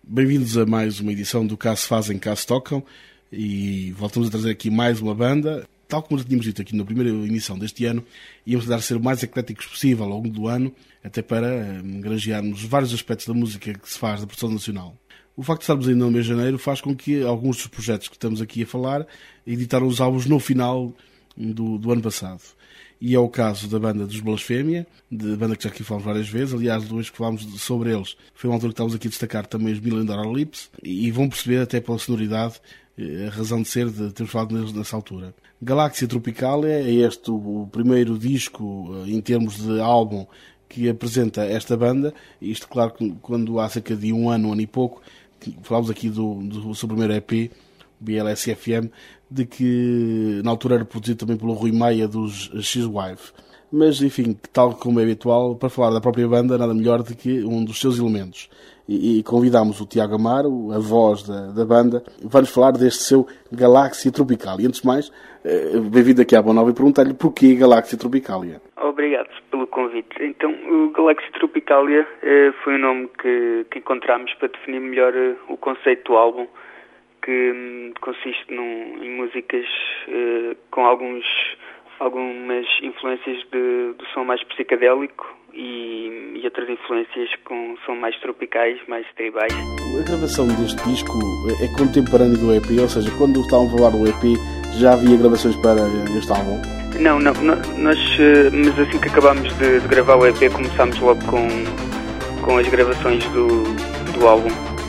Bem-vindos a mais uma edição do Cá se Fazem, Cá se Tocam, e voltamos a trazer aqui mais uma banda. Tal como já tínhamos dito aqui na primeira emissão deste ano, íamos tentar ser o mais ecléticos possível ao longo do ano, até para granjearmos vários aspectos da música que se faz da produção nacional. O facto de estarmos ainda no mês de janeiro faz com que alguns dos projetos que estamos aqui a falar editaram os álbuns no final do ano passado. E é o caso da banda dos Blasfémia, de banda que já aqui falamos várias vezes. Aliás, depois que falámos sobre eles, foi uma altura que estávamos aqui a destacar também os Million Dollar Lips, e vão perceber até pela sonoridade a razão de ser de termos falado neles nessa altura. Galáxia Tropicalia é este o primeiro disco em termos de álbum que apresenta esta banda. Isto, claro, quando há cerca de um ano e pouco, falámos aqui do seu primeiro EP, BLSFM, de que na altura era produzido também pelo Rui Maia dos X-Wife. Mas, enfim, tal como é habitual, para falar da própria banda, nada melhor do que um dos seus elementos. E convidámos o Tiago Amaro, a voz da banda, vai-nos falar deste seu Galáxia Tropicalia. E antes de mais, bem-vindo aqui à Boa Nova e perguntar-lhe porquê Galáxia Tropicalia. Obrigado pelo convite. Então, o Galáxia Tropicalia foi o nome que encontramos para definir melhor o conceito do álbum, que consiste em músicas com algumas influências do som mais psicadélico e outras influências com som mais tropicais, mais tribais. A gravação deste disco é contemporânea do EP, ou seja, quando estavam a falar do EP já havia gravações para este álbum? Não, nós, mas assim que acabámos de gravar o EP começámos logo com as gravações do álbum.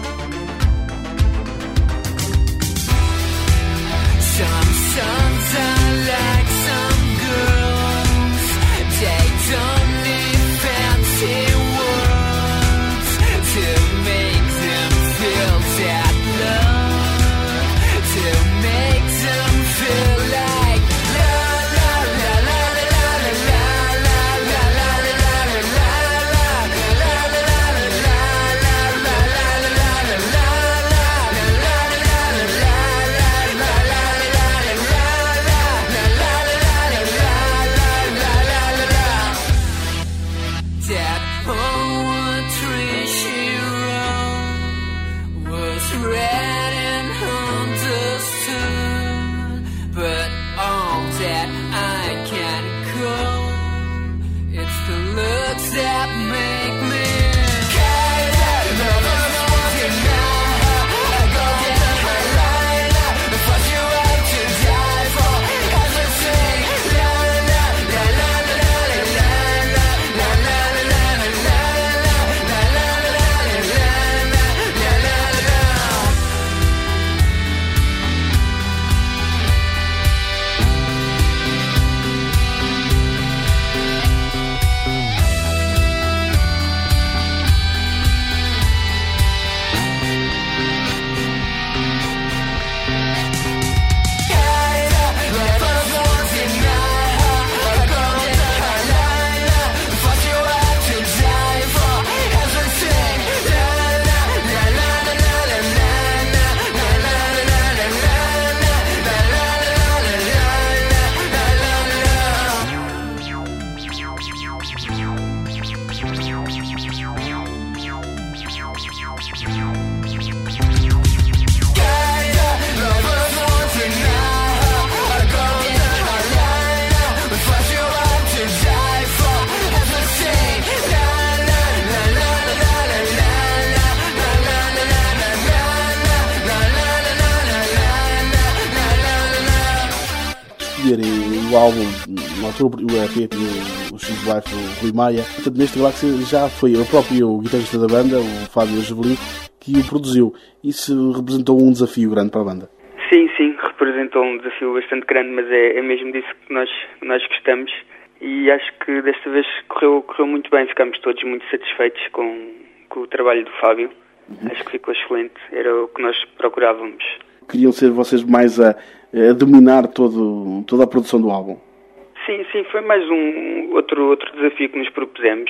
O álbum, na altura o EP tinha o X-Wife, o Rui Maia. Portanto, neste Galáxia já foi o próprio guitarrista da banda, o Fábio Javelin, que o produziu. Isso representou um desafio grande para a banda? Sim, representou um desafio bastante grande, mas é mesmo disso que nós gostamos. E acho que desta vez correu muito bem, ficámos todos muito satisfeitos com o trabalho do Fábio. Acho que ficou excelente, era o que nós procurávamos. Queriam ser vocês mais a dominar toda a produção do álbum? Sim, foi mais outro desafio que nos propusemos.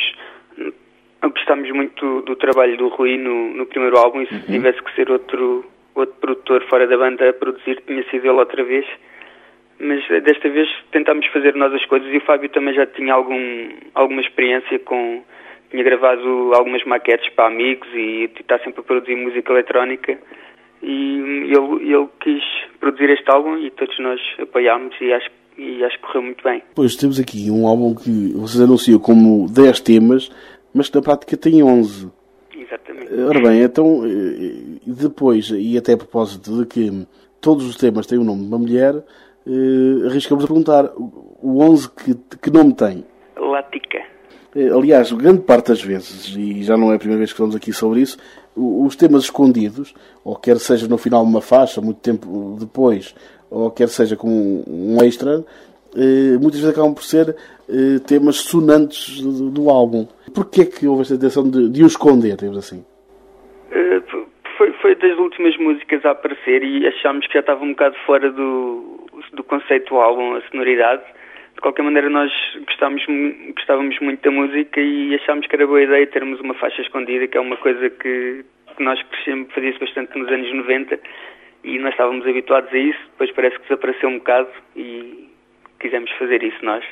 Gostámos muito do trabalho do Rui no primeiro álbum, e se tivesse que ser outro produtor fora da banda a produzir, tinha sido ele outra vez. Mas desta vez tentámos fazer nós as coisas, e o Fábio também já tinha alguma experiência com tinha gravado algumas maquetes para amigos e está sempre a produzir música eletrónica. E ele quis produzir este álbum e todos nós apoiámos e acho que correu muito bem. Pois, temos aqui um álbum que vocês anunciam como 10 temas, mas que na prática tem 11. Exatamente. Ora bem, então, depois, e até a propósito de que todos os temas têm o nome de uma mulher, arriscamos a perguntar, o 11 que nome tem? Lática. Aliás, grande parte das vezes, e já não é a primeira vez que falamos aqui sobre isso, os temas escondidos, ou quer seja no final de uma faixa, muito tempo depois, ou quer seja como um extra, muitas vezes acabam por ser temas sonantes do álbum. Porquê é que houve esta intenção de o esconder, digamos assim? Foi das últimas músicas a aparecer e achámos que já estava um bocado fora do conceito do álbum, a sonoridade. De qualquer maneira, nós gostávamos muito da música e achámos que era boa ideia termos uma faixa escondida, que é uma coisa que nós crescemos, fazia-se bastante nos anos 90 e nós estávamos habituados a isso, depois parece que desapareceu um bocado e quisemos fazer isso nós.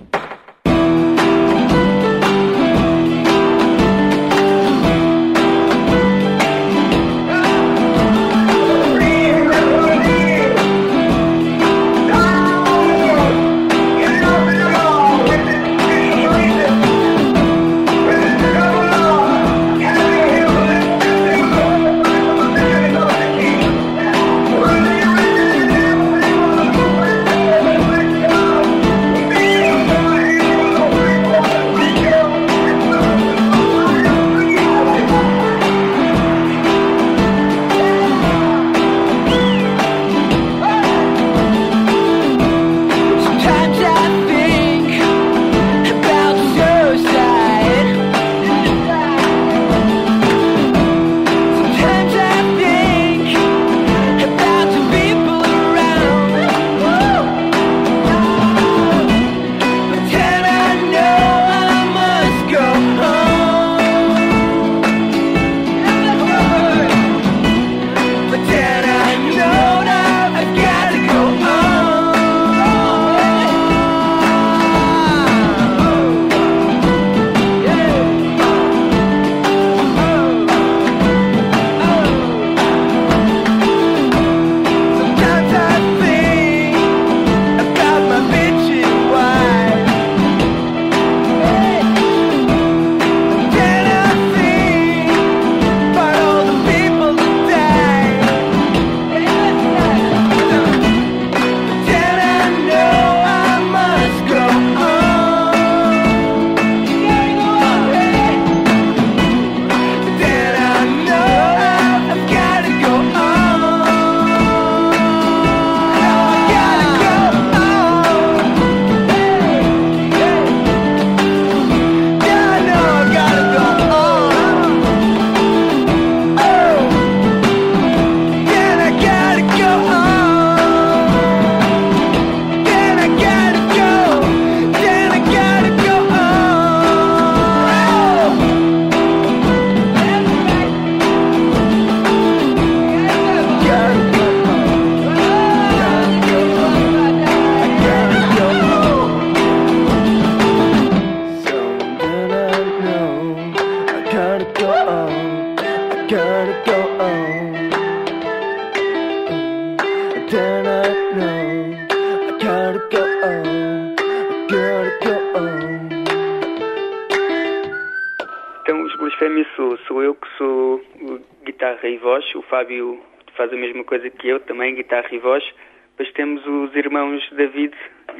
Então, os Blasfémia sou eu que sou guitarra e voz, o Fábio faz a mesma coisa que eu, também guitarra e voz. Depois temos os irmãos David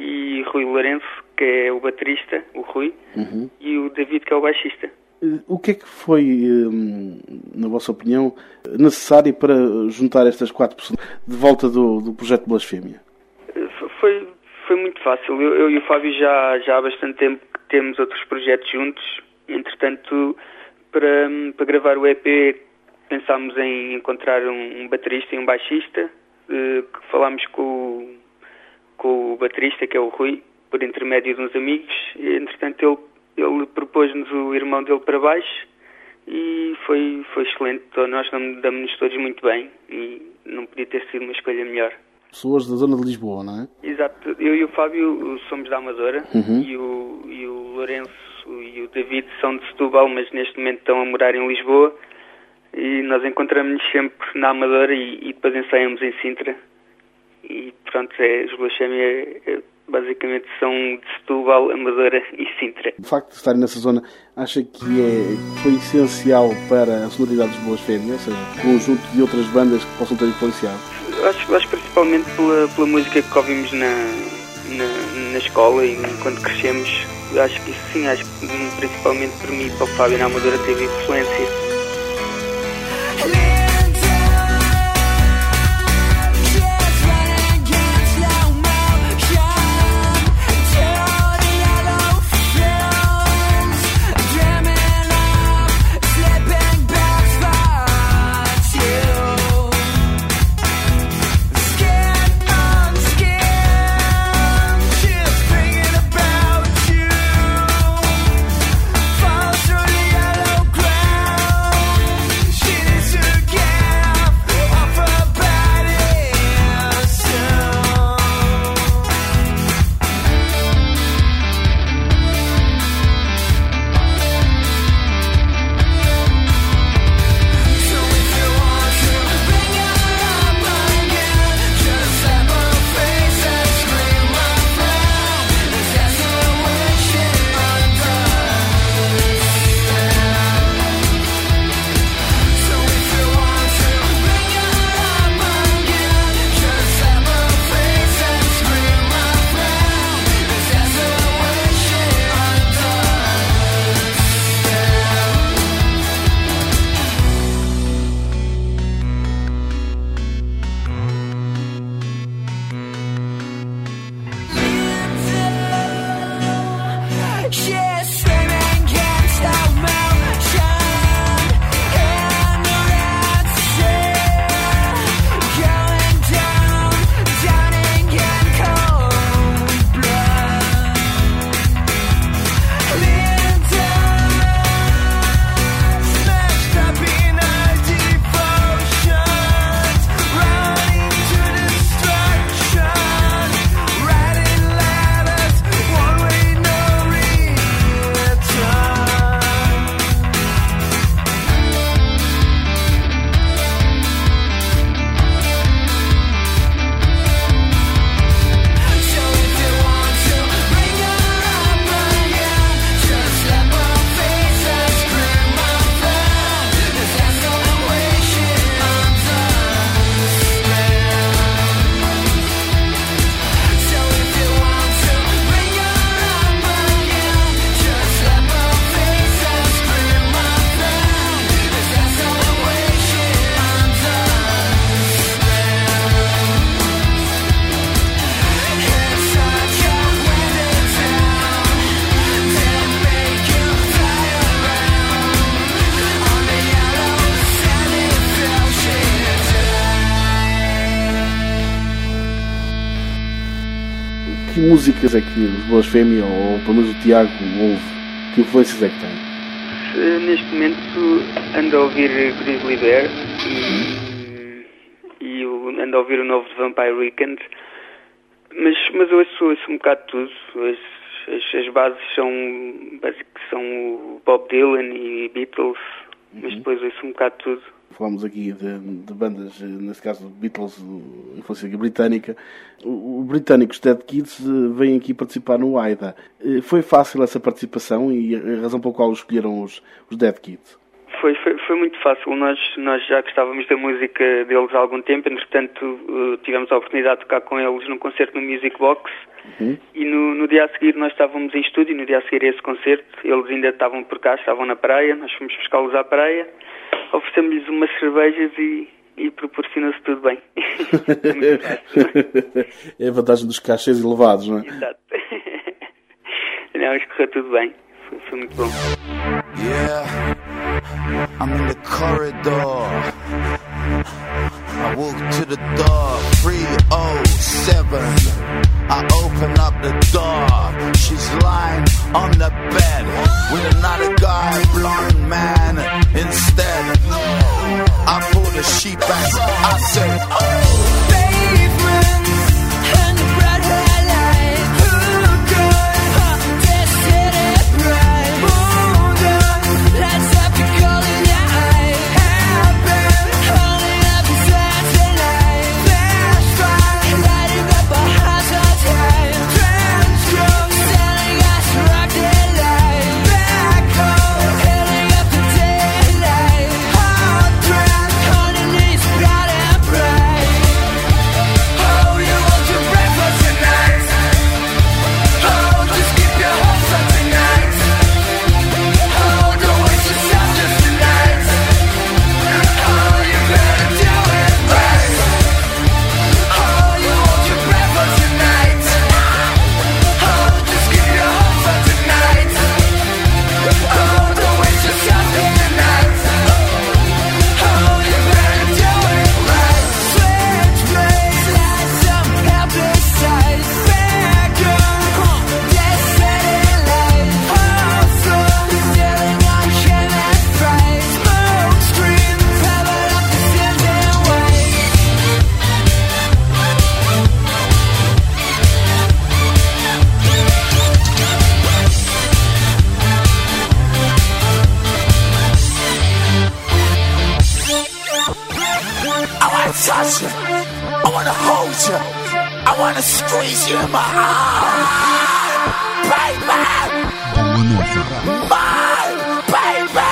e Rui Lourenço, que é o baterista, o Rui, e o David, que é o baixista. O que é que foi, na vossa opinião, necessário para juntar estas 4 pessoas de volta do projeto Blasfémia? Foi muito fácil. Eu e o Fábio já há bastante tempo que temos outros projetos juntos. Entretanto, para gravar o EP, pensámos em encontrar um baterista e um baixista. Que falámos com o baterista, que é o Rui, por intermédio de uns amigos. E, entretanto, ele propôs-nos o irmão dele para baixo e foi excelente. Nós damos-nos todos muito bem e não podia ter sido uma escolha melhor. Pessoas da zona de Lisboa, não é? Exato. Eu e o Fábio somos da Amadora e o Lourenço e o David são de Setúbal, mas neste momento estão a morar em Lisboa. E nós encontramos-nos sempre na Amadora e depois ensaiamos em Sintra. E pronto, os Blasfémia basicamente são de Setúbal, Amadora e Sintra. O facto de estarem nessa zona, acha que foi essencial para a sonoridade dos Blasfémia, ou seja, o conjunto de outras bandas que possam ter influenciado? Acho principalmente pela música que ouvimos na escola e quando crescemos. Acho que isso sim, acho que principalmente para mim e para o Fábio na Amadora teve influência. Que músicas é que os Blasfémia, ou pelo menos o Tiago, ouve? Que influências é que tem? Neste momento ando a ouvir Grizzly Bear e ando a ouvir o novo de Vampire Weekend, mas eu ouço um bocado de tudo. As bases são o Bob Dylan e Beatles, mas depois ouço um bocado de tudo. Falámos aqui de bandas, nesse caso Beatles, influência britânica. O britânico Dead Kids vem aqui participar no AIDA. Foi fácil essa participação e a razão pela qual escolheram os Dead Kids? Foi muito fácil. Nós já gostávamos da música deles há algum tempo, entretanto tivemos a oportunidade de tocar com eles num concerto no Music Box. E no dia a seguir nós estávamos em estúdio, no dia a seguir a esse concerto, eles ainda estavam por cá, estavam na praia, nós fomos buscá-los à praia, oferecemos-lhes umas cervejas e proporciona-se tudo bem. É a vantagem dos cachês elevados, não é? Exato. Não, escorreu tudo bem. Foi muito bom. Yeah, I'm in the corridor. I walk to the door, 307. I open up the door. She's lying on the bed with another guy, blonde man. Instead, I pull the sheet back. I say, oh, pavement and the bright light. Who could this city bright? touch you. I wanna hold you. I wanna squeeze you in my arms, baby. My baby.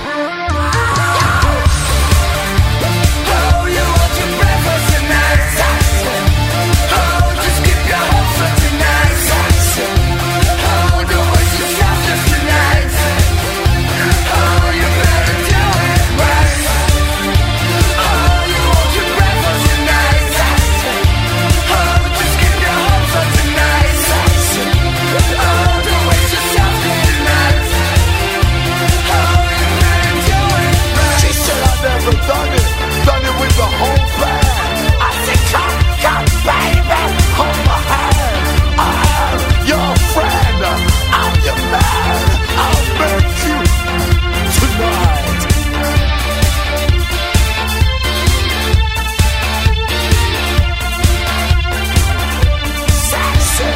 Oh, you want your breakfast tonight? Oh, just keep your hopes for tonight. Oh, don't waste yourself just tonight. Oh, you better do it right. Oh, you want your breakfast tonight? Oh, just keep your hopes for tonight. Oh, don't waste yourself just tonight. Oh, you better do it right. She said I never done it with the whole band. I said come baby, hold my hand. I am your friend, I'm your man. I'll make you tonight. Sexy.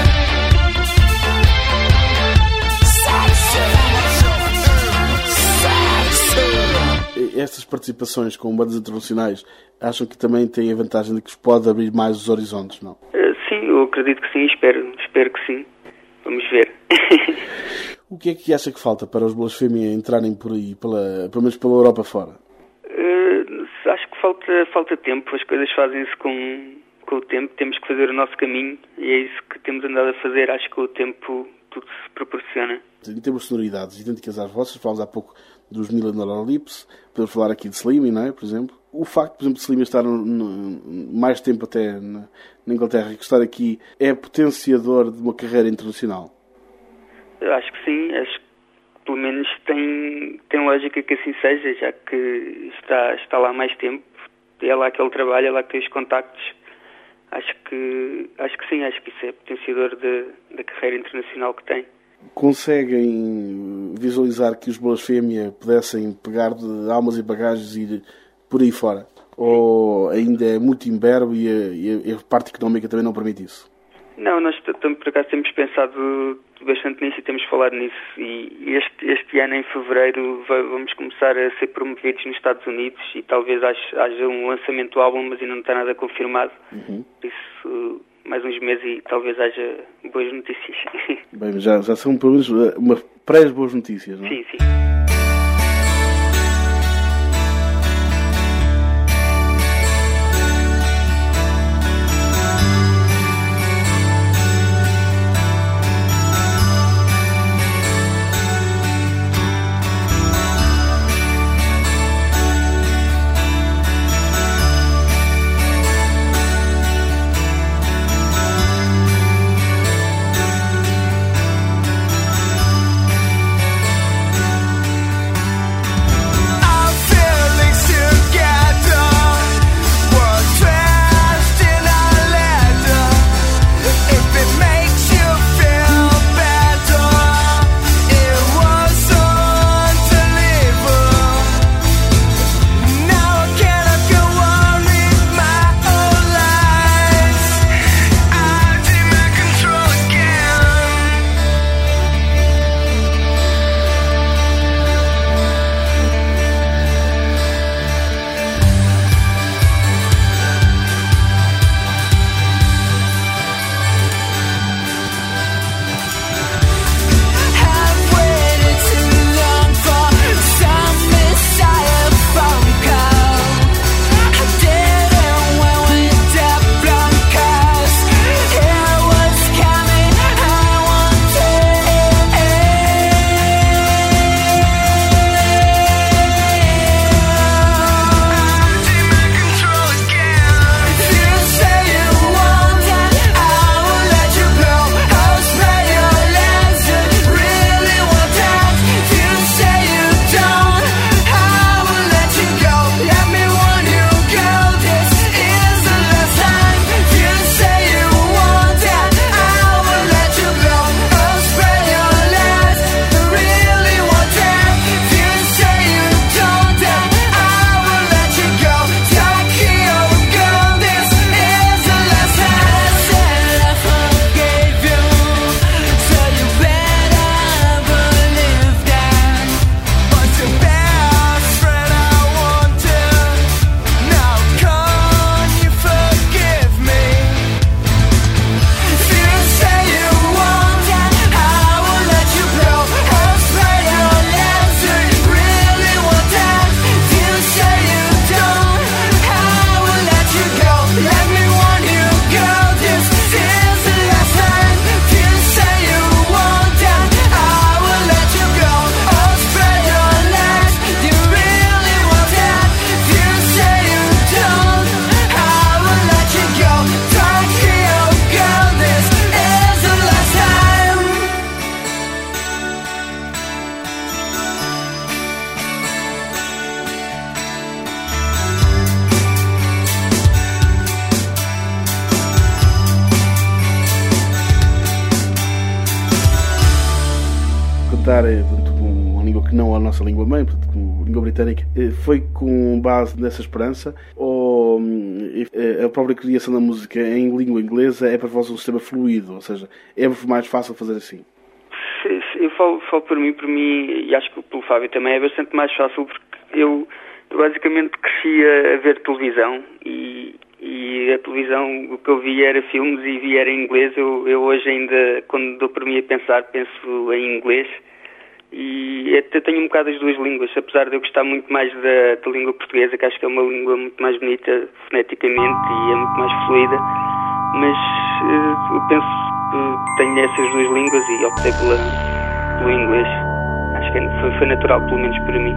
Estas participações com bandas internacionais acham que também têm a vantagem de que pode abrir mais os horizontes, não? Sim, eu acredito que sim, espero que sim. Vamos ver. O que é que acha que falta para os Blasfémia entrarem por aí, pelo menos pela Europa fora? Acho que falta tempo, as coisas fazem-se com o tempo, temos que fazer o nosso caminho e é isso que temos andado a fazer, acho que com o tempo tudo se proporciona. Em termos de sonoridades idênticas às vossas, falámos há pouco dos Million Lips, podemos falar aqui de Slimmy, não é? Por exemplo. O facto, por exemplo, de Slimmy estar mais tempo até na Inglaterra e que estar aqui é potenciador de uma carreira internacional? Eu acho que sim, acho que pelo menos tem lógica que assim seja, já que está lá mais tempo, é lá que ele trabalha, é lá que tem os contactos. Acho que sim, acho que isso é potenciador da carreira internacional que tem. Conseguem visualizar que os Blasfémia pudessem pegar de almas e bagagens e ir por aí fora? Ou ainda é muito imberbe e a parte económica também não permite isso? Não, nós por acaso temos pensado bastante nisso e temos falado nisso. E este ano, em fevereiro, vamos começar a ser promovidos nos Estados Unidos e talvez haja um lançamento do álbum, mas ainda não está nada confirmado. Por isso, mais uns meses e talvez haja boas notícias. Bem, já são pelo menos uma pré-boas notícias, não é? Sim, sim. trabalhar com uma língua que não é a nossa língua mãe, portanto, com a língua britânica, foi com base nessa esperança, ou a própria criação da música em língua inglesa é para vós um sistema fluido, ou seja, é mais fácil fazer assim? Eu falo por mim, e acho que pelo Fábio também é bastante mais fácil, porque eu basicamente cresci a ver televisão e a televisão, o que eu via era filmes e via era em inglês. Eu hoje ainda, quando dou por mim a pensar, penso em inglês, e até tenho um bocado as duas línguas, apesar de eu gostar muito mais da língua portuguesa, que acho que é uma língua muito mais bonita foneticamente e é muito mais fluida, mas eu penso que tenho essas duas línguas e optei pelo inglês. Acho que foi natural, pelo menos para mim.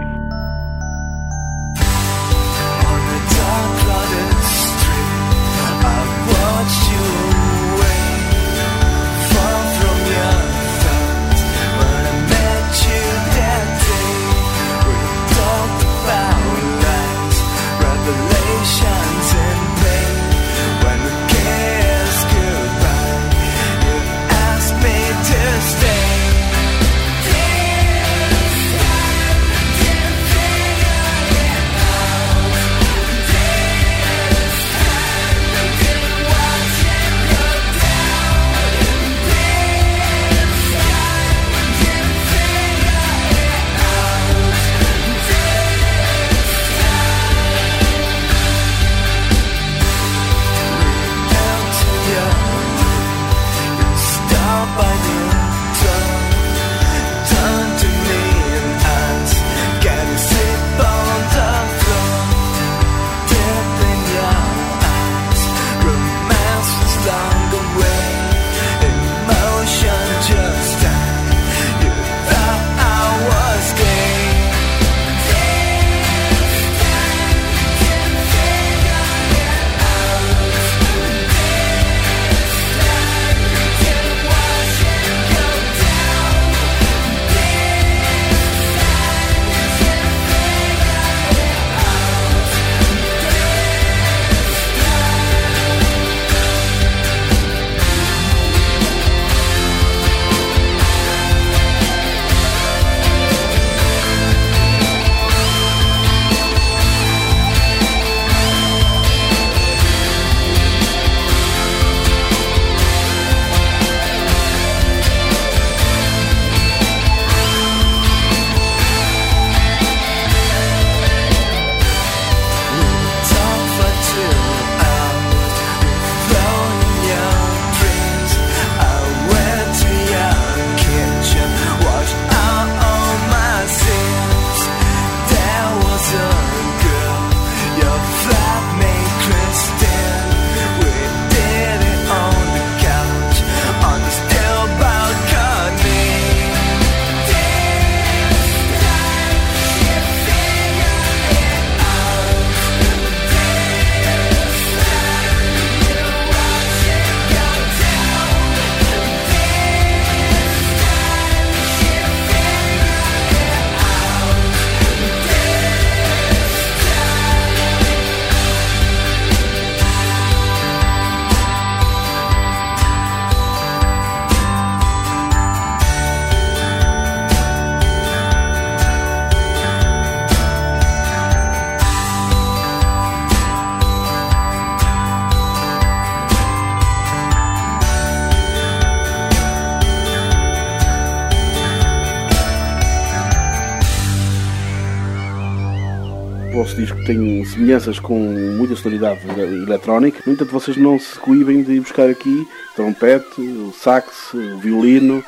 O vosso disco tem semelhanças com muita sonoridade eletrónica, no entanto vocês não se coíbem de ir buscar aqui trompete, o sax, o violino.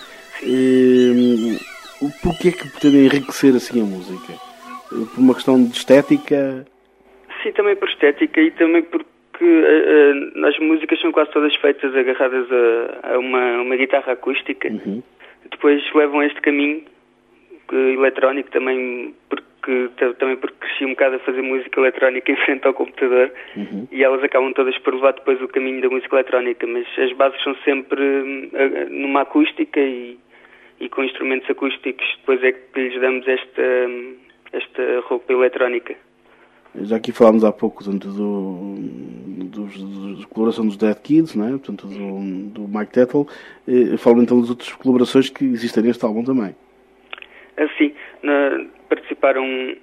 Porquê é que pretendem enriquecer assim a música? Por uma questão de estética? Sim, também por estética e também porque as músicas são quase todas feitas agarradas a uma guitarra acústica. Uhum. Depois levam este caminho eletrónico também porque cresci um bocado a fazer música eletrónica em frente ao computador. Uhum. E elas acabam todas por levar depois o caminho da música eletrónica, mas as bases são sempre numa acústica e com instrumentos acústicos. Depois é que lhes damos esta roupa eletrónica. Já aqui falámos há pouco da colaboração dos Dead Kids, não é? Portanto, do Mike Tattle. Falo então das outras colaborações que existem neste álbum também. Assim, participaram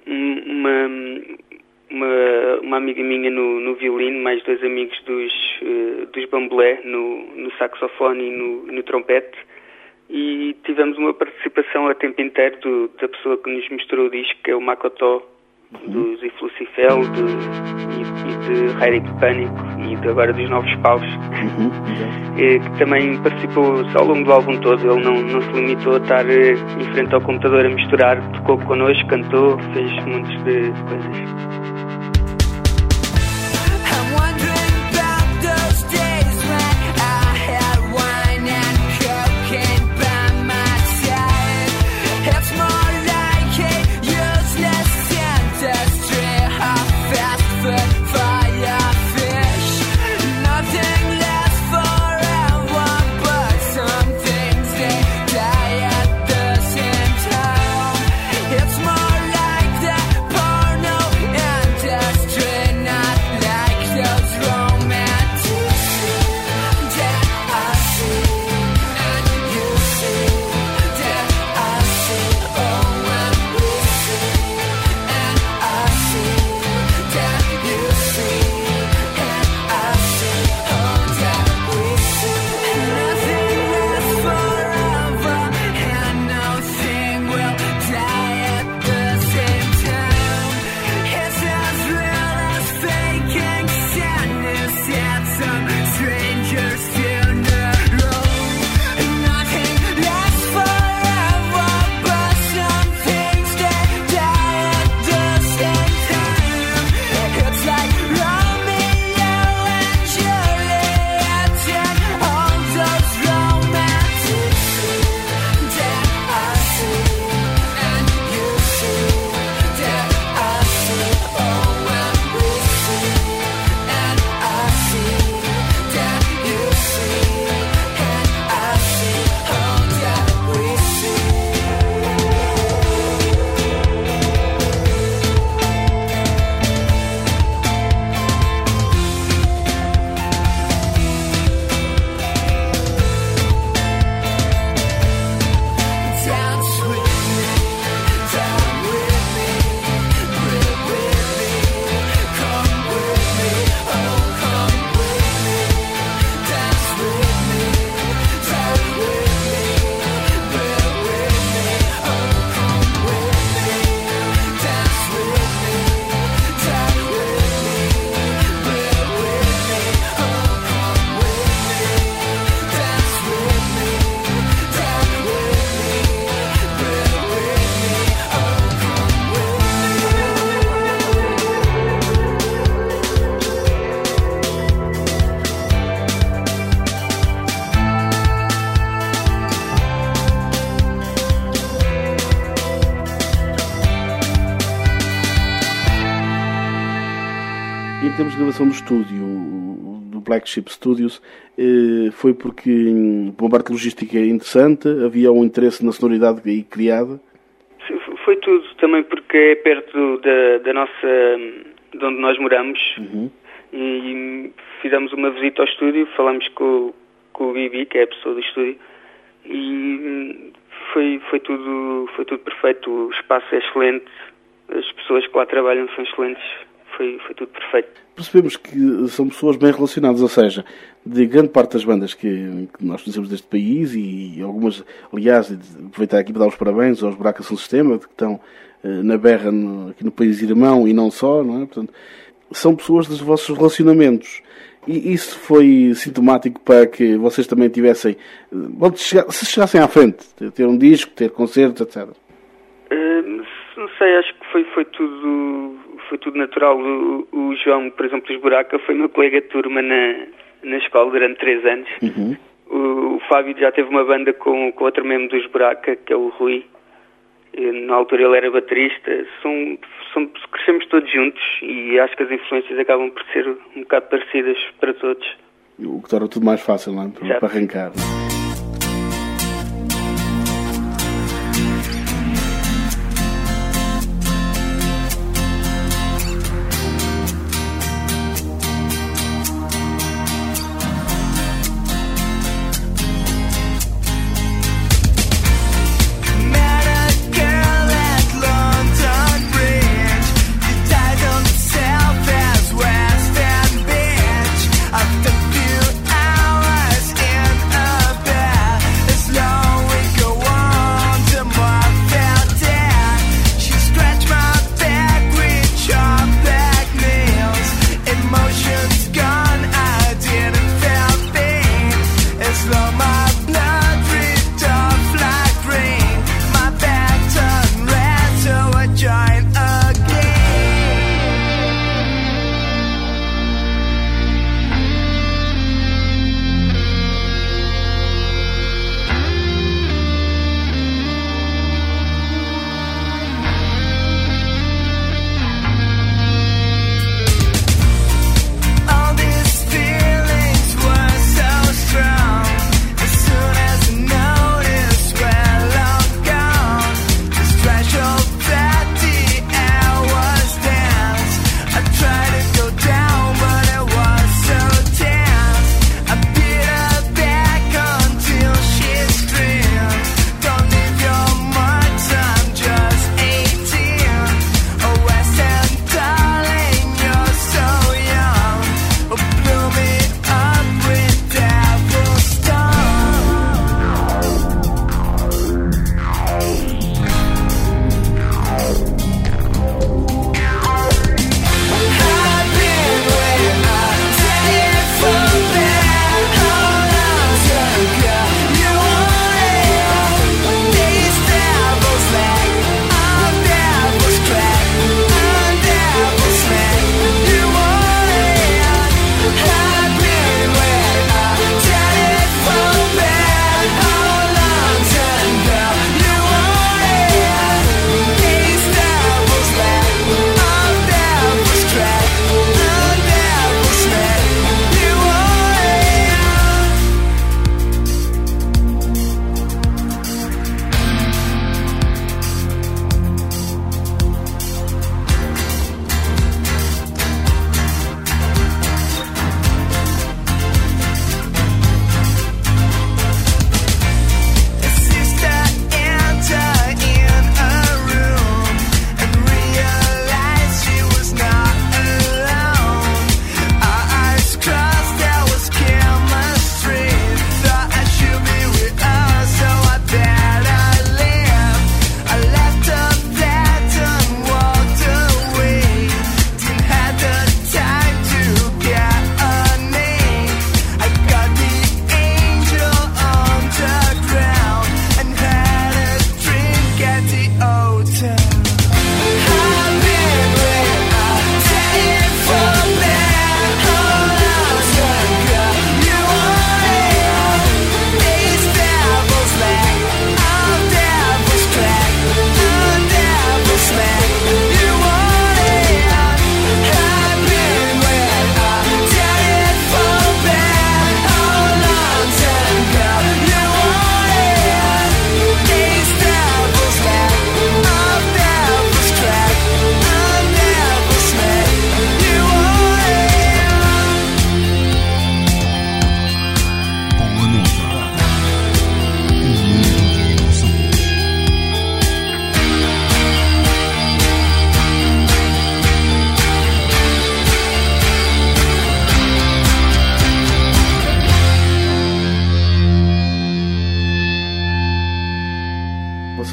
uma amiga minha no violino, mais 2 amigos dos bambolé no saxofone e no trompete, e tivemos uma participação a tempo inteiro da pessoa que nos mostrou o disco, que é o Makotó, dos Iflucifel e de Heirik Pânico e agora dos Novos Paus, que também participou ao longo do álbum todo. Ele não se limitou a estar em frente ao computador a misturar, tocou connosco, cantou, fez montes de coisas. Em termos de gravação do estúdio, do Black Sheep Studios, foi porque, por uma parte logística interessante, havia um interesse na sonoridade aí criada? Foi tudo, também porque é perto da nossa, de onde nós moramos, e fizemos uma visita ao estúdio, falamos com o Bibi, que é a pessoa do estúdio, e foi tudo perfeito. O espaço é excelente, as pessoas que lá trabalham são excelentes. Foi tudo perfeito. Percebemos que são pessoas bem relacionadas, ou seja, de grande parte das bandas que nós conhecemos deste país, e algumas, aliás, aproveitar aqui para dar os parabéns aos Buraca Som Sistema, que estão na berra aqui no país irmão e não só, não é? Portanto, são pessoas dos vossos relacionamentos. E isso foi sintomático para que vocês também tivessem, se chegassem à frente, ter um disco, ter concertos, etc. Não sei, acho que foi tudo natural. O João, por exemplo, dos Buraca, foi meu colega de turma na escola durante 3 anos. O Fábio já teve uma banda com outro membro dos Buraca, que é o Rui. Na altura ele era baterista. Crescemos todos juntos e acho que as influências acabam por ser um bocado parecidas para todos. O que torna tudo mais fácil, não é? Para arrancar. Met a girl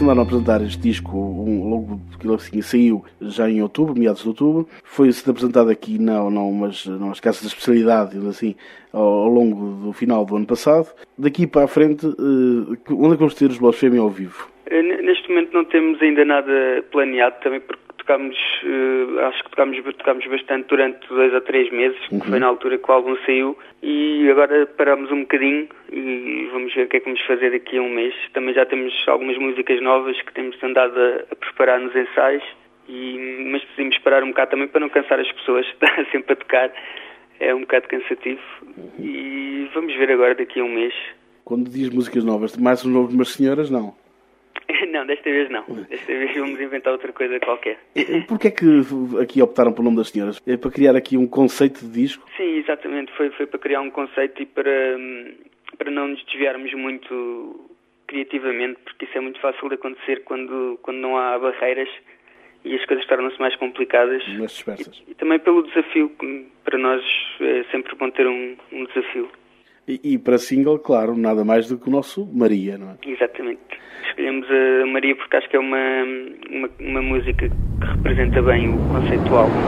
andaram a apresentar este disco logo que ele assim, saiu já em outubro, meados de outubro. Foi-se apresentado aqui nas casas de especialidade, assim, ao longo do final do ano passado. Daqui para a frente, onde é que vamos ter os Blasfémia ao vivo? Neste momento não temos ainda nada planeado, também porque acho que tocámos bastante durante 2 ou 3 meses, que foi na altura que o álbum saiu, e agora paramos um bocadinho e vamos ver o que é que vamos fazer daqui a um mês. Também já temos algumas músicas novas que temos andado a preparar nos ensaios, mas decidimos parar um bocado também para não cansar as pessoas, estar sempre a tocar, é um bocado cansativo, e vamos ver agora daqui a um mês. Quando diz músicas novas, mais um novo Umas Senhoras, não? Não, desta vez não. Desta vez vamos inventar outra coisa qualquer. Porquê é que aqui optaram pelo nome das senhoras? É para criar aqui um conceito de disco? Sim, exatamente. Foi para criar um conceito e para não nos desviarmos muito criativamente, porque isso é muito fácil de acontecer quando não há barreiras e as coisas tornam-se mais complicadas. Mais dispersas. E também pelo desafio, que para nós é sempre bom ter um desafio. E para single, claro, nada mais do que o nosso Maria, não é? Exatamente. Escolhemos a Maria porque acho que é uma música que representa bem o conceito do álbum.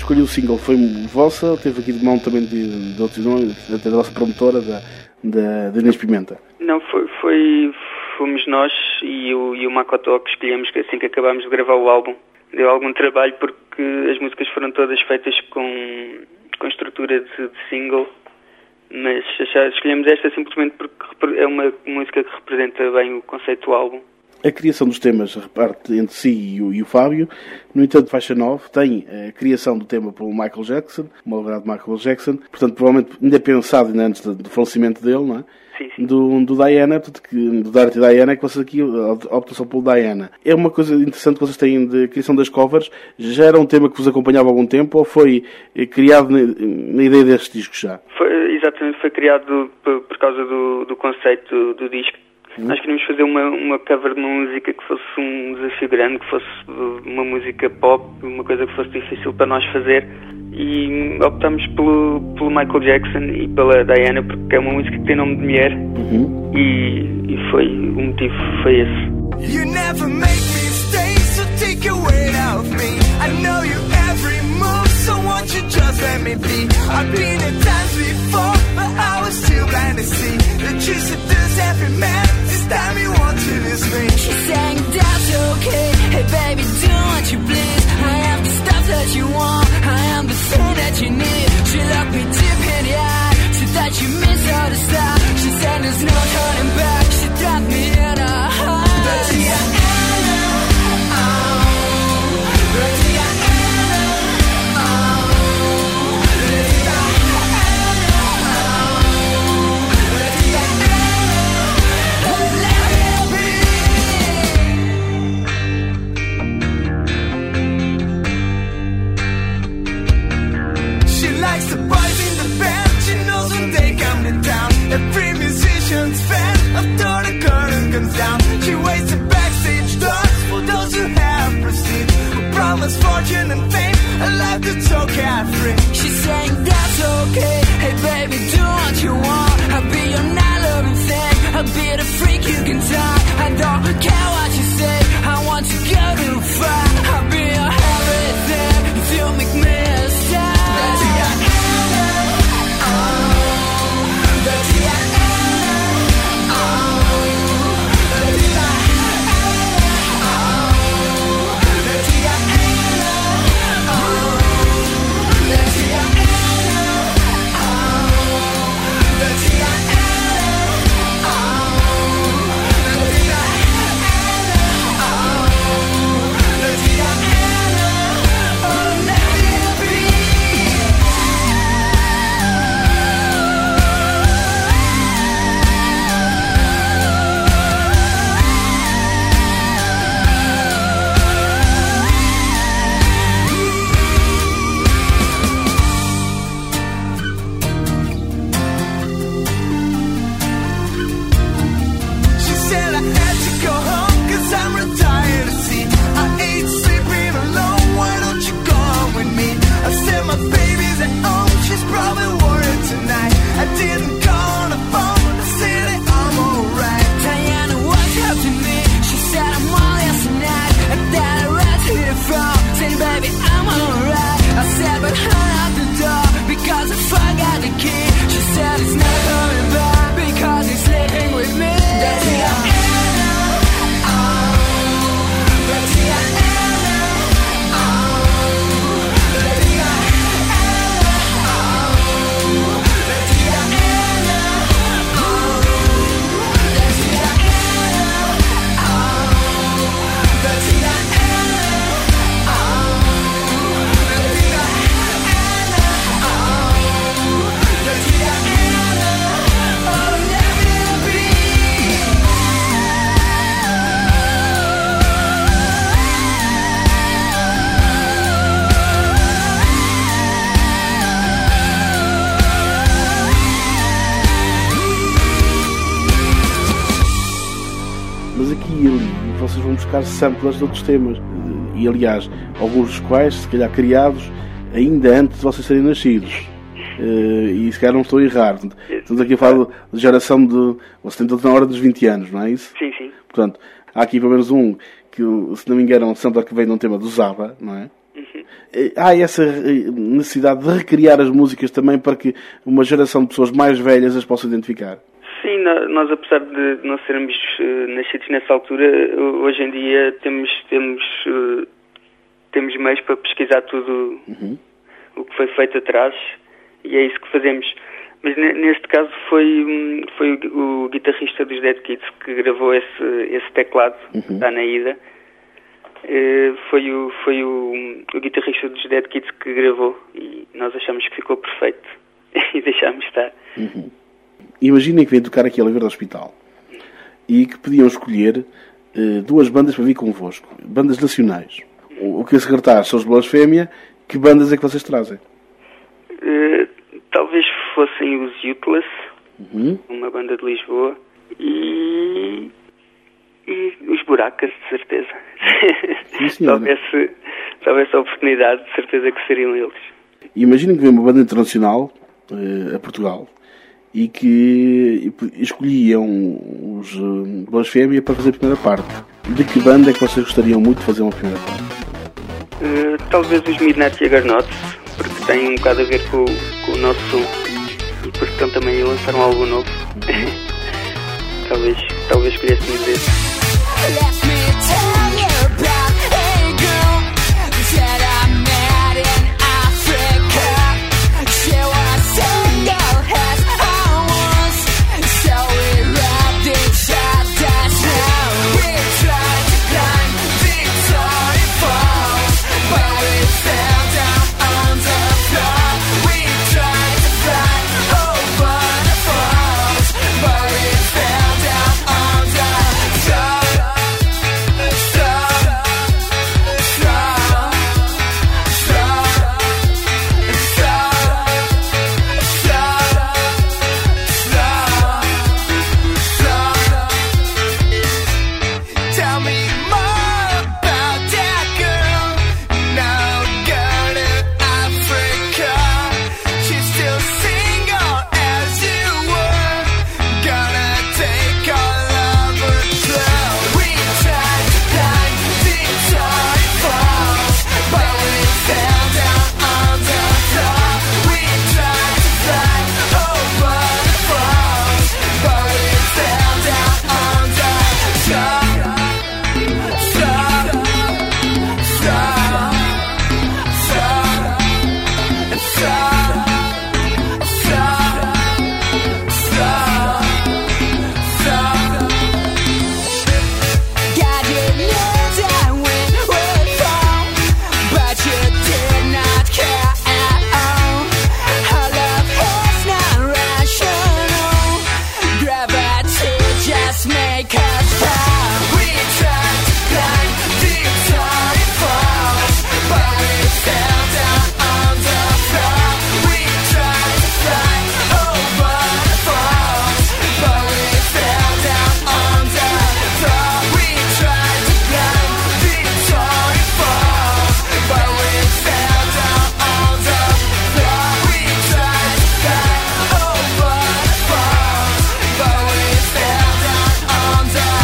escolha do single foi vossa, teve aqui de mão também de outros nomes, da nossa promotora, da Inês Pimenta? Não, fomos nós e o Makoto que escolhemos que assim que acabámos de gravar o álbum. Deu algum trabalho porque as músicas foram todas feitas com estrutura de single, mas escolhemos esta simplesmente porque é uma música que representa bem o conceito do álbum. A criação dos temas reparte entre si e o Fábio. No entanto, Faixa 9 tem a criação do tema pelo Michael Jackson, o malogrado Michael Jackson, portanto, provavelmente ainda pensado ainda antes do falecimento dele, não é? Sim, sim. Do Diana, do Dirty Diana, que vocês aqui optam só pelo Diana. É uma coisa interessante que vocês têm de criação das covers. Já era um tema que vos acompanhava há algum tempo ou foi criado na ideia deste disco já? Exatamente, foi criado por causa do conceito do disco. Nós queríamos fazer uma cover de uma música que fosse um desafio grande, que fosse uma música pop, uma coisa que fosse difícil para nós fazer, e optamos pelo Michael Jackson e pela Diana porque é uma música que tem nome de mulher, e o motivo foi esse. You never make me stay, so take your weight off me. I know you every move, so won't you just let me be? I've been at times before, but I was too blind to see that you seduce every man. This time you want to lose me. She's saying that's okay. Hey baby, do what you please. I am the stuff that you want. I am the thing that you need. She looked me deep in the eye, said that you miss all the stuff. She said there's no turning back. She dropped me in a heart. Every musician's fan after the curtain comes down. She waits at backstage doors for those who have prestige, who promise fortune and fame, a life that's so carefree. She's saying that's okay. Hey baby, do what you want. I'll be your not-loving thing. I'll be the freak you can talk. I don't care what you say. I want to go too far. I'll be your everything if you make me a star. vocês vão buscar samplers de outros temas. E, aliás, alguns dos quais, se calhar, criados ainda antes de vocês serem nascidos. E se calhar não estou a errar. Estamos aqui a falar de geração de... Você tem todos na hora dos 20 anos, não é isso? Sim, sim. Portanto, há aqui pelo menos um que, se não me engano, é um sampler que vem de um tema do Zaba, não é? Uhum. Há essa necessidade de recriar as músicas também para que uma geração de pessoas mais velhas as possa identificar? Sim, nós apesar de não sermos nascidos nessa altura, hoje em dia temos meios para pesquisar tudo o que foi feito atrás, e é isso que fazemos. Mas neste caso foi o guitarrista dos Dead Kids que gravou esse teclado que está na ida. Foi o guitarrista dos Dead Kids que gravou, e nós achamos que ficou perfeito e deixámos estar. Imaginem que vêm tocar aqui a Oliveira do Hospital e que podiam escolher 2 bandas para vir convosco, bandas nacionais. O que a secretária são os Blasfémia. Que bandas é que vocês trazem? Talvez fossem os Useless, uma banda de Lisboa, e os Buracas, de certeza. Se houvesse a oportunidade, de certeza que seriam eles. Imaginem que vem uma banda internacional a Portugal e que escolhiam os Blasfémia para fazer a primeira parte. De que banda é que vocês gostariam muito de fazer uma primeira parte? Talvez os Midnight Juggernaut, porque tem um bocado a ver com o nosso som, e porque estão também a lançar um álbum novo. talvez escolhêssemos esse. Let me tell you about a girl that I met in Africa. She was single as I was, so we rubbed each other's hair. We tried to climb Victoria Falls, but we fell down on the floor. We tried to fly over the falls, but we fell down on the floor. Tell me more about that girl, now girl in Africa. She's still single as you were, gonna take all of her clothes. We tried to climb Victoria Falls, but we fell down on the floor. We tried to fly over the falls, but we fell down on the floor. God, you knew that we would fall, but you did not care at all. Our love is not rational. Gravity just make us fall. We tried to climb Victoria Falls, but we fell down on the floor. We tried to fly over the falls, but we fell down on the floor. We tried to climb Victoria Falls, but we fell down on the floor. We tried to fly over the falls, but we fell down on the floor.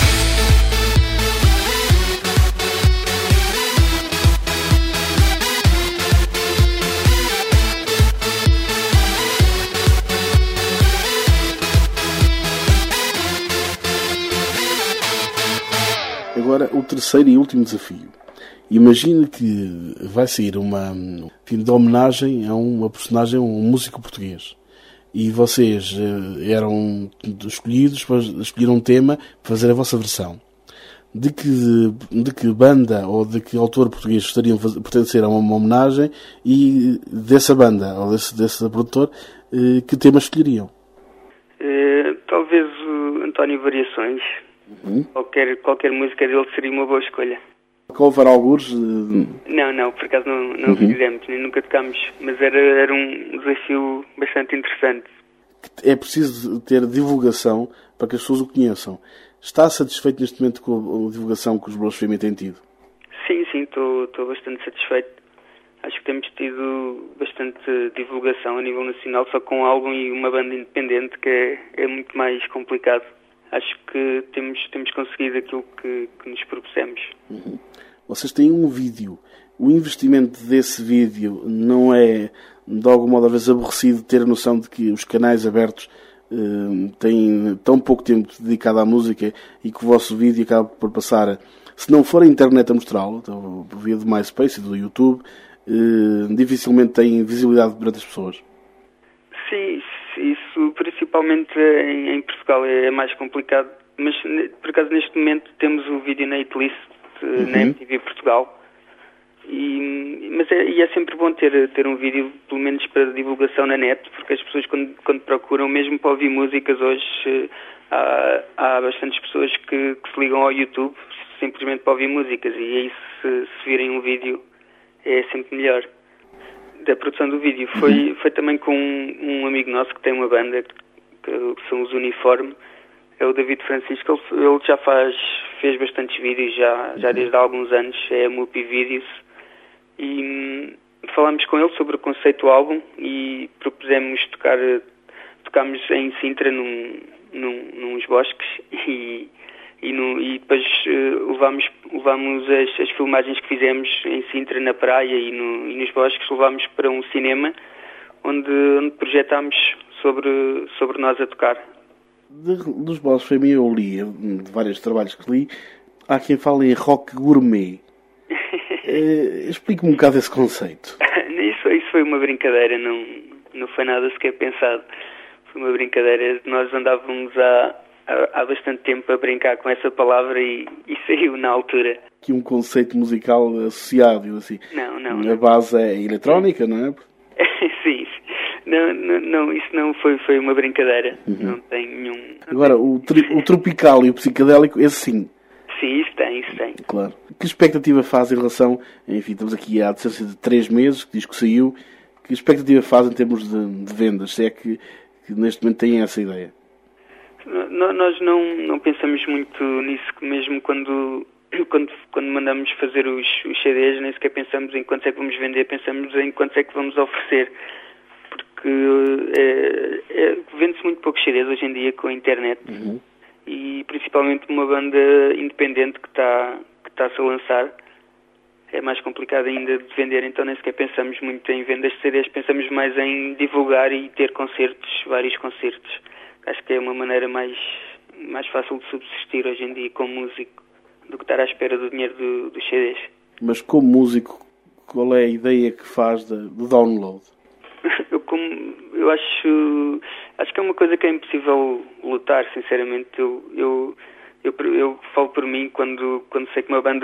Agora, o terceiro e último desafio. Imagine que vai sair uma de homenagem a uma personagem, a um músico português. E vocês eram escolhidos para escolher um tema para fazer a vossa versão. De que banda ou de que autor português gostariam de pertencer a uma homenagem, e dessa banda ou desse produtor, que tema escolheriam? Talvez o António Variações. Qualquer música dele seria uma boa escolha. Houver algures? Não, por acaso não fizemos, nem nunca tocámos, mas era um desafio bastante interessante. É preciso ter divulgação para que as pessoas o conheçam. Está satisfeito neste momento com a divulgação que os Blasfémia têm tido? Sim, estou bastante satisfeito. Acho que temos tido bastante divulgação a nível nacional, só com um álbum e uma banda independente, que é muito mais complicado. Acho que temos conseguido aquilo que nos propusemos. vocês têm um vídeo. O investimento desse vídeo não é, de algum modo, às vezes aborrecido ter a noção de que os canais abertos têm tão pouco tempo dedicado à música e que o vosso vídeo acaba por passar, se não for a internet a mostrá-lo, então, por via do MySpace e do YouTube, dificilmente tem visibilidade perante as pessoas. Sim, isso principalmente em Portugal é mais complicado, mas por acaso neste momento temos o vídeo na hitlist na MTV Portugal, mas é sempre bom ter um vídeo, pelo menos para divulgação na net, porque as pessoas quando procuram, mesmo para ouvir músicas hoje, há bastantes pessoas que se ligam ao YouTube simplesmente para ouvir músicas, e aí se virem um vídeo é sempre melhor. Da produção do vídeo foi também com um amigo nosso que tem uma banda que são os Uniforme, é o David Francisco. Ele já fez bastantes vídeos já desde há alguns anos, é a Mupi Videos, e falámos com ele sobre o conceito do álbum e propusemos tocámos em Sintra nos bosques e depois levámos as filmagens que fizemos em Sintra, na praia e nos bosques, levámos para um cinema onde projetámos sobre nós a tocar. Dos vossos, para mim, eu li, de vários trabalhos que li, há quem fale em rock gourmet. Explique-me um bocado esse conceito. Isso foi uma brincadeira, não foi nada sequer pensado. Foi uma brincadeira. Nós andávamos há bastante tempo a brincar com essa palavra e saiu na altura. Que um conceito musical associado, assim. Não. A base é eletrónica, não é? Sim. Não, isso não foi uma brincadeira. Não tem nenhum... Agora, o tropical e o psicadélico, esse sim. Sim, isso tem. Claro. Que expectativa faz em relação... Enfim, estamos aqui há distância de 3 meses, que diz que saiu. Que expectativa faz em termos de vendas? Se é que neste momento têm essa ideia? Nós não pensamos muito nisso, mesmo quando mandamos fazer os CDs, nem sequer pensamos em quantos é que vamos vender, pensamos em quantos é que vamos oferecer, porque vende-se muito poucos CDs hoje em dia com a internet, e principalmente uma banda independente que está-se a lançar, é mais complicado ainda de vender, então nem sequer pensamos muito em vendas de CDs, pensamos mais em divulgar e ter vários concertos. Acho que é uma maneira mais fácil de subsistir hoje em dia como músico do que estar à espera do dinheiro dos CDs. Mas como músico, qual é a ideia que faz do download? Eu acho que é uma coisa que é impossível lutar, sinceramente. Eu falo por mim, quando sei que uma banda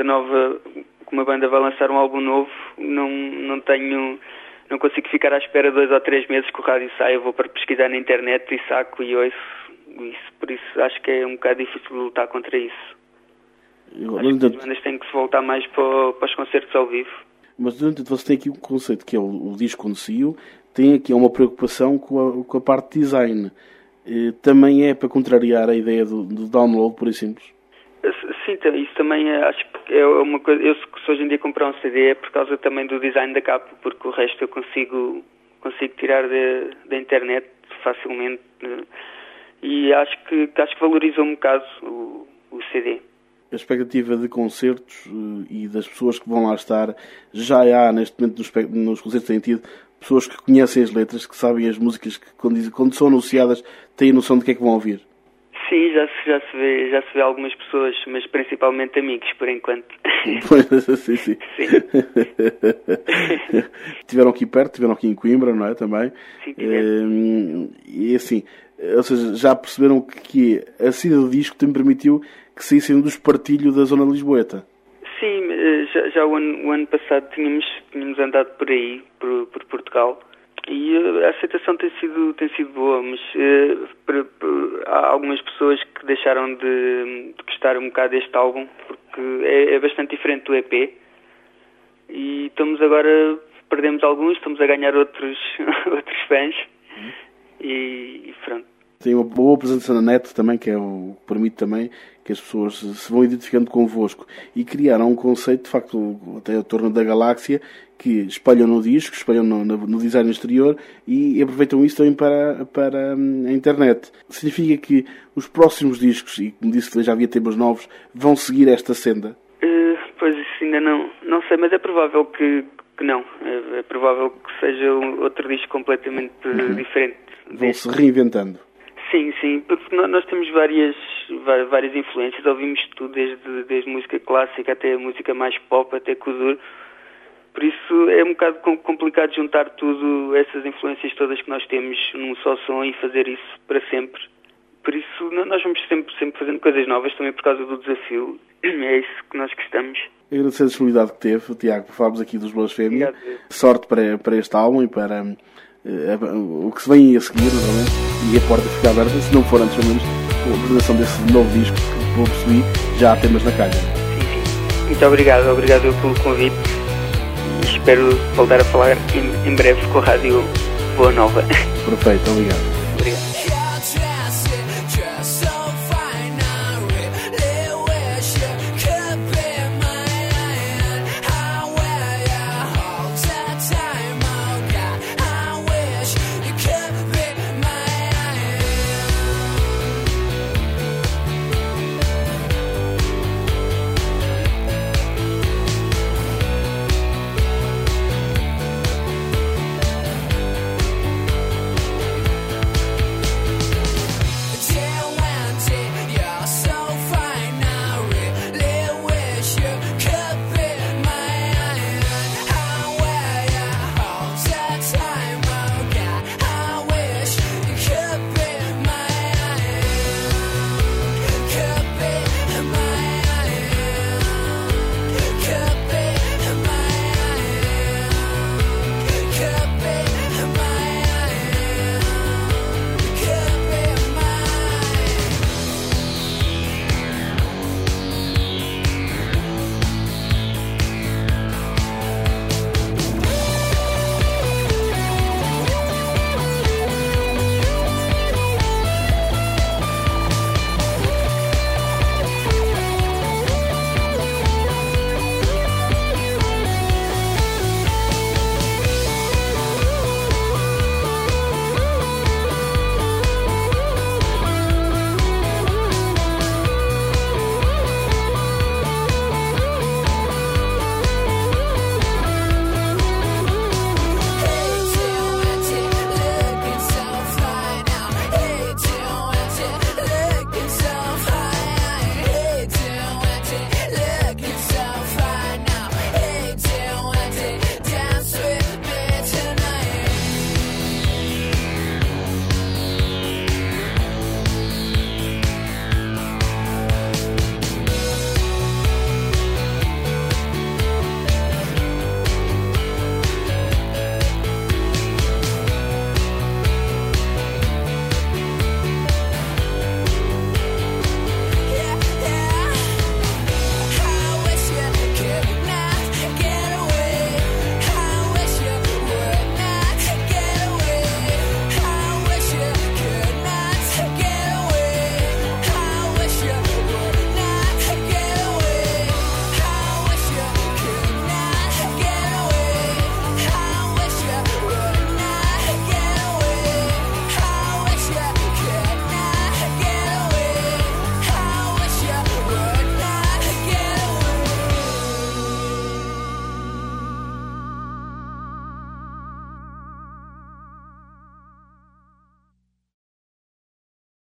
vai lançar um álbum novo, não consigo ficar à espera 2 ou 3 meses que o rádio saia. Eu vou para pesquisar na internet e saco e ouço isso. Por isso acho que é um bocado difícil de lutar contra isso. Acho que as bandas têm que se voltar mais para os concertos ao vivo. Mas, no entanto, você tem aqui um conceito que é o disco quando saiu, tem aqui uma preocupação com a parte de design. Também é para contrariar a ideia do download, por exemplo? Sim, isso também acho que é uma coisa. Eu, se hoje em dia comprar um CD, é por causa também do design da capa, porque o resto eu consigo tirar da internet facilmente, e acho que valoriza um bocado o CD. A expectativa de concertos e das pessoas que vão lá estar, já há neste momento nos concertos que têm tido pessoas que conhecem as letras, que sabem as músicas, que quando são anunciadas têm noção de que é que vão ouvir. Sim, já se vê algumas pessoas, mas principalmente amigos, por enquanto. Sim. Tiveram aqui perto, tiveram aqui em Coimbra, não é? Também. Sim, tivemos. E assim, ou seja, já perceberam que a saída do disco também permitiu que saíssem do espartilho da zona de Lisboeta? Sim, já o ano passado tínhamos andado por aí, por Portugal. E a aceitação tem sido boa, mas há algumas pessoas que deixaram de gostar um bocado deste álbum, porque é bastante diferente do EP. E perdemos alguns, estamos a ganhar outros fãs. E pronto. Tem uma boa presença na net também, que permite também que as pessoas se vão identificando convosco. E criaram um conceito, de facto, até o torno da galáxia, que espalham no disco, espalham no design exterior e aproveitam isso também para a internet. Significa que os próximos discos, e como disse que já havia temas novos, vão seguir esta senda? Pois isso ainda não sei, mas é provável que não. É provável que seja outro disco completamente diferente. Vão-se reinventando. Sim, porque nós temos várias influências, ouvimos tudo, desde música clássica até a música mais pop, até kuduro. Por isso é um bocado complicado juntar tudo, essas influências todas que nós temos num só som e fazer isso para sempre. Por isso nós vamos sempre fazendo coisas novas, também por causa do desafio. É isso que nós gostamos. Agradecer a disponibilidade que teve, Tiago, por falarmos aqui dos Blasfémia. Sorte para este álbum e para o que se vem a seguir, realmente, e a porta fica aberta, se não for antes, pelo menos, com a apresentação desse novo disco, que vou perceber, já há temas na calha. Sim. Muito obrigado pelo convite. Espero voltar a falar em breve com a Rádio Boa Nova. Perfeito, obrigado. Obrigado.